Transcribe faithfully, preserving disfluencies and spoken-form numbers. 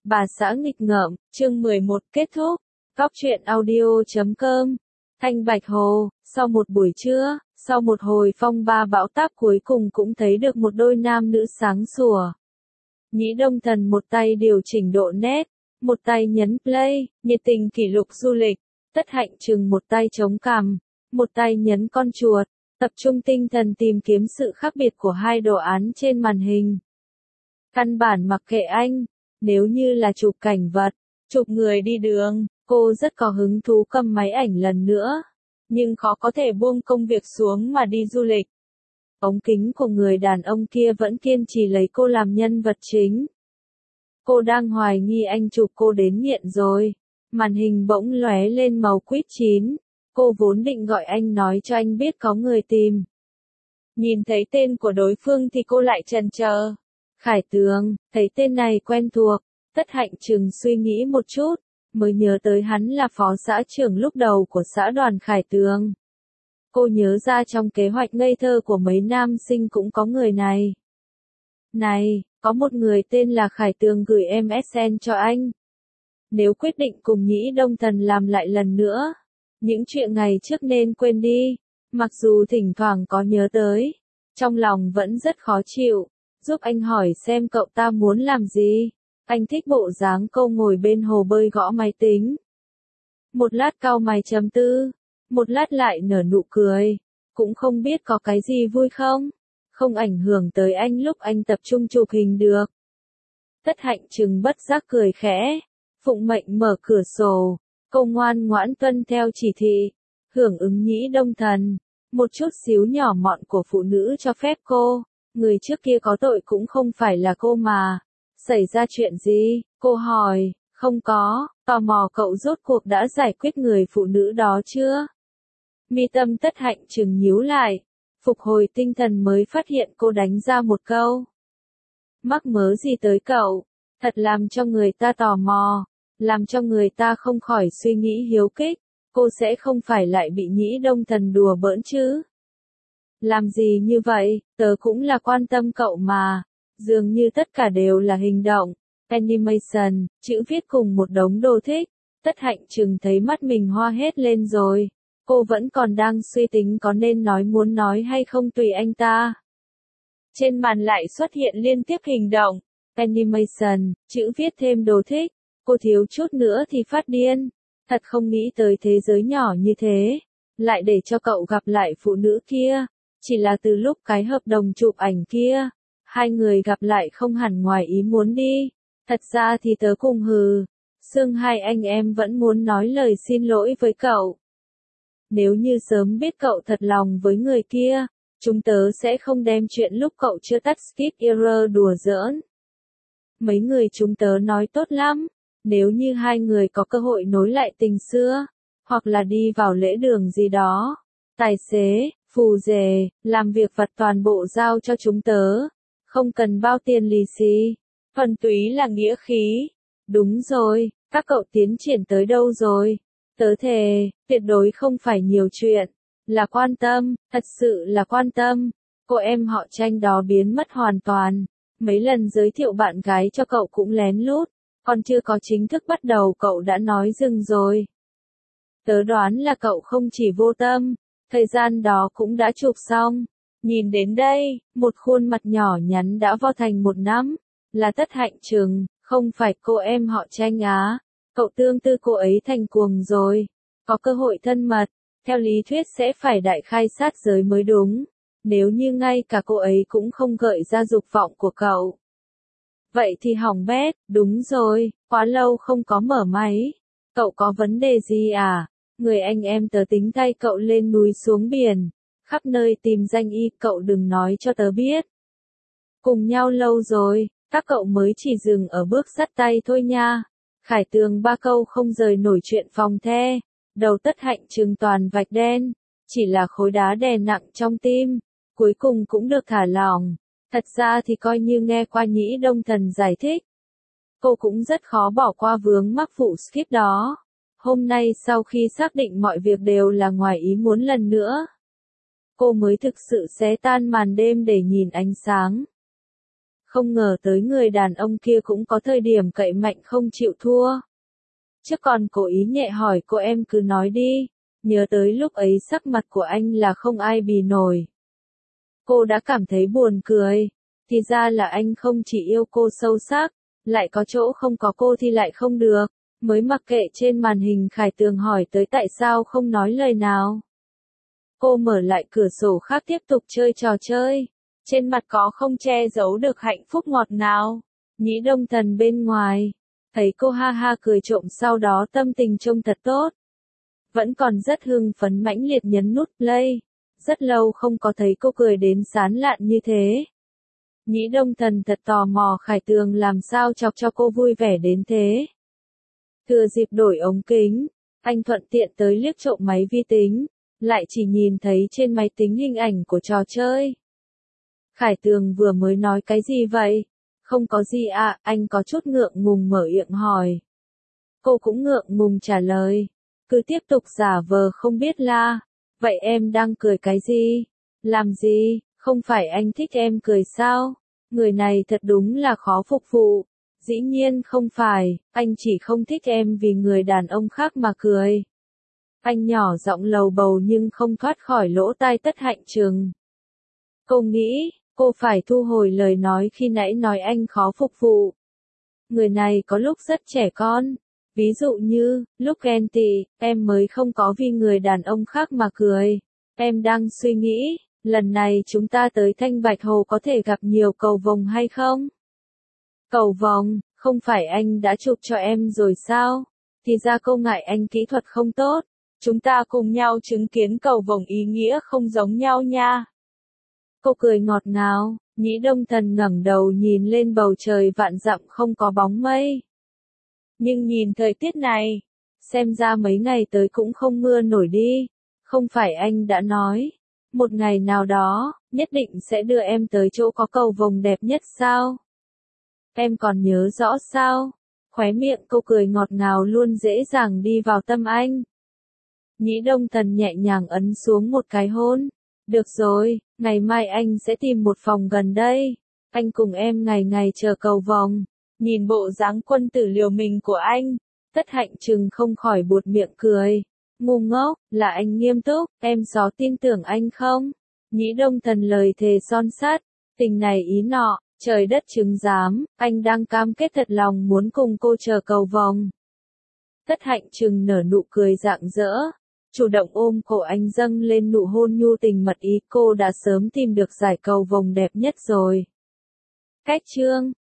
Bà xã nghịch ngợm, chương mười một kết thúc. Góc truyện audio chấm com. Thanh Bạch Hồ, sau một buổi trưa, sau một hồi phong ba bão táp cuối cùng cũng thấy được một đôi nam nữ sáng sủa. Nhĩ Đông Thần một tay điều chỉnh độ nét, một tay nhấn play, nhiệt tình kỷ lục du lịch. Tất Hạnh Trừng một tay chống cằm, một tay nhấn con chuột, tập trung tinh thần tìm kiếm sự khác biệt của hai đồ án trên màn hình. Căn bản mặc kệ anh, nếu như là chụp cảnh vật, chụp người đi đường, cô rất có hứng thú cầm máy ảnh lần nữa, nhưng khó có thể buông công việc xuống mà đi du lịch. Ống kính của người đàn ông kia vẫn kiên trì lấy cô làm nhân vật chính. Cô đang hoài nghi anh chụp cô đến nghiện rồi. Màn hình bỗng lóe lên màu quýt chín. Cô vốn định gọi anh nói cho anh biết có người tìm. Nhìn thấy tên của đối phương thì cô lại chần chờ. Khải Tường, thấy tên này quen thuộc. Tất Hạnh Trừng suy nghĩ một chút, mới nhớ tới hắn là phó xã trưởng lúc đầu của xã đoàn Khải Tường. Cô nhớ ra trong kế hoạch ngây thơ của mấy nam sinh cũng có người này. Này, có một người tên là Khải Tường gửi em ét en cho anh. Nếu quyết định cùng Nhĩ Đông Thần làm lại lần nữa, những chuyện ngày trước nên quên đi, mặc dù thỉnh thoảng có nhớ tới, trong lòng vẫn rất khó chịu. Giúp anh hỏi xem cậu ta muốn làm gì. Anh thích bộ dáng cô ngồi bên hồ bơi gõ máy tính. Một lát cau mày chấm tư, một lát lại nở nụ cười, cũng không biết có cái gì vui không, không ảnh hưởng tới anh lúc anh tập trung chụp hình được. Tất Hạnh Trừng bất giác cười khẽ, phụng mệnh mở cửa sổ, cô ngoan ngoãn tuân theo chỉ thị, hưởng ứng Nhĩ Đông Thần, một chút xíu nhỏ mọn của phụ nữ cho phép cô, người trước kia có tội cũng không phải là cô mà. Xảy ra chuyện gì? Cô hỏi. Không có, tò mò cậu rốt cuộc đã giải quyết người phụ nữ đó chưa? Mi tâm Tất Hạnh Trừng nhíu lại, phục hồi tinh thần mới phát hiện cô đánh ra một câu. Mắc mớ gì tới cậu? Thật làm cho người ta tò mò, làm cho người ta không khỏi suy nghĩ hiếu kích, cô sẽ không phải lại bị Nhĩ Đông Thần đùa bỡn chứ? Làm gì như vậy, tớ cũng là quan tâm cậu mà. Dường như tất cả đều là hình động, animation, chữ viết cùng một đống đồ thích. Tất Hạnh Trừng thấy mắt mình hoa hết lên rồi. Cô vẫn còn đang suy tính có nên nói muốn nói hay không tùy anh ta. Trên màn lại xuất hiện liên tiếp hình động, animation, chữ viết thêm đồ thích. Cô thiếu chút nữa thì phát điên. Thật không nghĩ tới thế giới nhỏ như thế. Lại để cho cậu gặp lại phụ nữ kia. Chỉ là từ lúc cái hợp đồng chụp ảnh kia. Hai người gặp lại không hẳn ngoài ý muốn đi. Thật ra thì tớ cùng hừ. Xương hai anh em vẫn muốn nói lời xin lỗi với cậu. Nếu như sớm biết cậu thật lòng với người kia, chúng tớ sẽ không đem chuyện lúc cậu chưa tắt skip error đùa giỡn. Mấy người chúng tớ nói tốt lắm. Nếu như hai người có cơ hội nối lại tình xưa, hoặc là đi vào lễ đường gì đó, tài xế, phù rể, làm việc vặt toàn bộ giao cho chúng tớ. Không cần bao tiền lì xì, thuần túy là nghĩa khí. Đúng rồi, các cậu tiến triển tới đâu rồi? Tớ thề, tuyệt đối không phải nhiều chuyện, là quan tâm, thật sự là quan tâm. Cô em họ Tranh đó biến mất hoàn toàn, mấy lần giới thiệu bạn gái cho cậu cũng lén lút, còn chưa có chính thức bắt đầu cậu đã nói dừng rồi. Tớ đoán là cậu không chỉ vô tâm, thời gian đó cũng đã chụp xong. Nhìn đến đây, một khuôn mặt nhỏ nhắn đã vo thành một nắm, là Tất Hạnh Trừng, không phải cô em họ Tranh á. Cậu tương tư cô ấy thành cuồng rồi, có cơ hội thân mật, theo lý thuyết sẽ phải đại khai sát giới mới đúng, nếu như ngay cả cô ấy cũng không gợi ra dục vọng của cậu. Vậy thì hỏng bét, đúng rồi, quá lâu không có mở máy, cậu có vấn đề gì à? Người anh em tớ tính thay cậu lên núi xuống biển. Khắp nơi tìm danh y, cậu đừng nói cho tớ biết. Cùng nhau lâu rồi, các cậu mới chỉ dừng ở bước dắt tay thôi nha. Khải Tường ba câu không rời nổi chuyện phòng the. Đầu Tất Hạnh Trừng toàn vạch đen, chỉ là khối đá đè nặng trong tim, cuối cùng cũng được thả lỏng. Thật ra thì coi như nghe qua Nhĩ Đông Thần giải thích. Cô cũng rất khó bỏ qua vướng mắc vụ skip đó. Hôm nay sau khi xác định mọi việc đều là ngoài ý muốn lần nữa, cô mới thực sự xé tan màn đêm để nhìn ánh sáng. không ngờ tới người đàn ông kia cũng có thời điểm cậy mạnh không chịu thua. Chứ còn cố ý nhẹ hỏi cô em cứ nói đi, nhớ tới lúc ấy sắc mặt của anh là không ai bì nổi. Cô đã cảm thấy buồn cười, thì ra là anh không chỉ yêu cô sâu sắc, lại có chỗ không có cô thì lại không được, mới mặc kệ trên màn hình Khải Tường hỏi tới tại sao không nói lời nào. Cô mở lại cửa sổ khác tiếp tục chơi trò chơi, trên mặt có không che giấu được hạnh phúc ngọt ngào. Nhĩ Đông Thần bên ngoài, thấy cô ha ha cười trộm sau đó tâm tình trông thật tốt. Vẫn còn rất hưng phấn mãnh liệt nhấn nút play, rất lâu không có thấy cô cười đến sán lạn như thế. Nhĩ Đông Thần thật tò mò Khải Tường làm sao chọc cho cô vui vẻ đến thế. Thừa dịp đổi ống kính, anh thuận tiện tới liếc trộm máy vi tính, lại chỉ nhìn thấy trên máy tính hình ảnh của trò chơi. Khải Tường vừa mới nói cái gì vậy? Không có gì ạ, anh có chút ngượng ngùng mở miệng hỏi. Cô cũng ngượng ngùng trả lời, cứ tiếp tục giả vờ không biết la. Vậy em đang cười cái gì? Làm gì? Không phải anh thích em cười sao? Người này thật đúng là khó phục vụ. Dĩ nhiên không phải, anh chỉ không thích em vì người đàn ông khác mà cười. Anh nhỏ giọng lầu bầu nhưng không thoát khỏi lỗ tai Tất Hạnh Trừng. Cô nghĩ, cô phải thu hồi lời nói khi nãy nói anh khó phục vụ. Người này có lúc rất trẻ con. Ví dụ như, lúc ghen tị, em mới không có vì người đàn ông khác mà cười. Em đang suy nghĩ, lần này chúng ta tới Thanh Bạch Hồ có thể gặp nhiều cầu vồng hay không? Cầu vồng, không phải anh đã chụp cho em rồi sao? Thì ra cô ngại anh kỹ thuật không tốt. Chúng ta cùng nhau chứng kiến cầu vồng ý nghĩa không giống nhau nha. Cô cười ngọt ngào, Nhĩ Đông Thần ngẩng đầu nhìn lên bầu trời vạn dặm không có bóng mây. Nhưng nhìn thời tiết này, xem ra mấy ngày tới cũng không mưa nổi đi. Không phải anh đã nói, một ngày nào đó, nhất định sẽ đưa em tới chỗ có cầu vồng đẹp nhất sao? Em còn nhớ rõ sao? Khóe miệng cô cười ngọt ngào luôn dễ dàng đi vào tâm anh. Nhĩ Đông Thần nhẹ nhàng ấn xuống một cái hôn. Được rồi, ngày mai anh sẽ tìm một phòng gần đây. Anh cùng em ngày ngày chờ cầu vồng. Nhìn bộ dáng quân tử liều mình của anh, Tất Hạnh Trừng không khỏi buột miệng cười. Ngu ngốc, là anh nghiêm túc, em có tin tưởng anh không? Nhĩ Đông Thần lời thề son sắt, tình này ý nọ, trời đất chứng giám, anh đang cam kết thật lòng muốn cùng cô chờ cầu vồng. Tất Hạnh Trừng nở nụ cười rạng rỡ, chủ động ôm cổ anh dâng lên nụ hôn nhu tình mật ý, cô đã sớm tìm được giải cầu vồng đẹp nhất rồi. Cách chương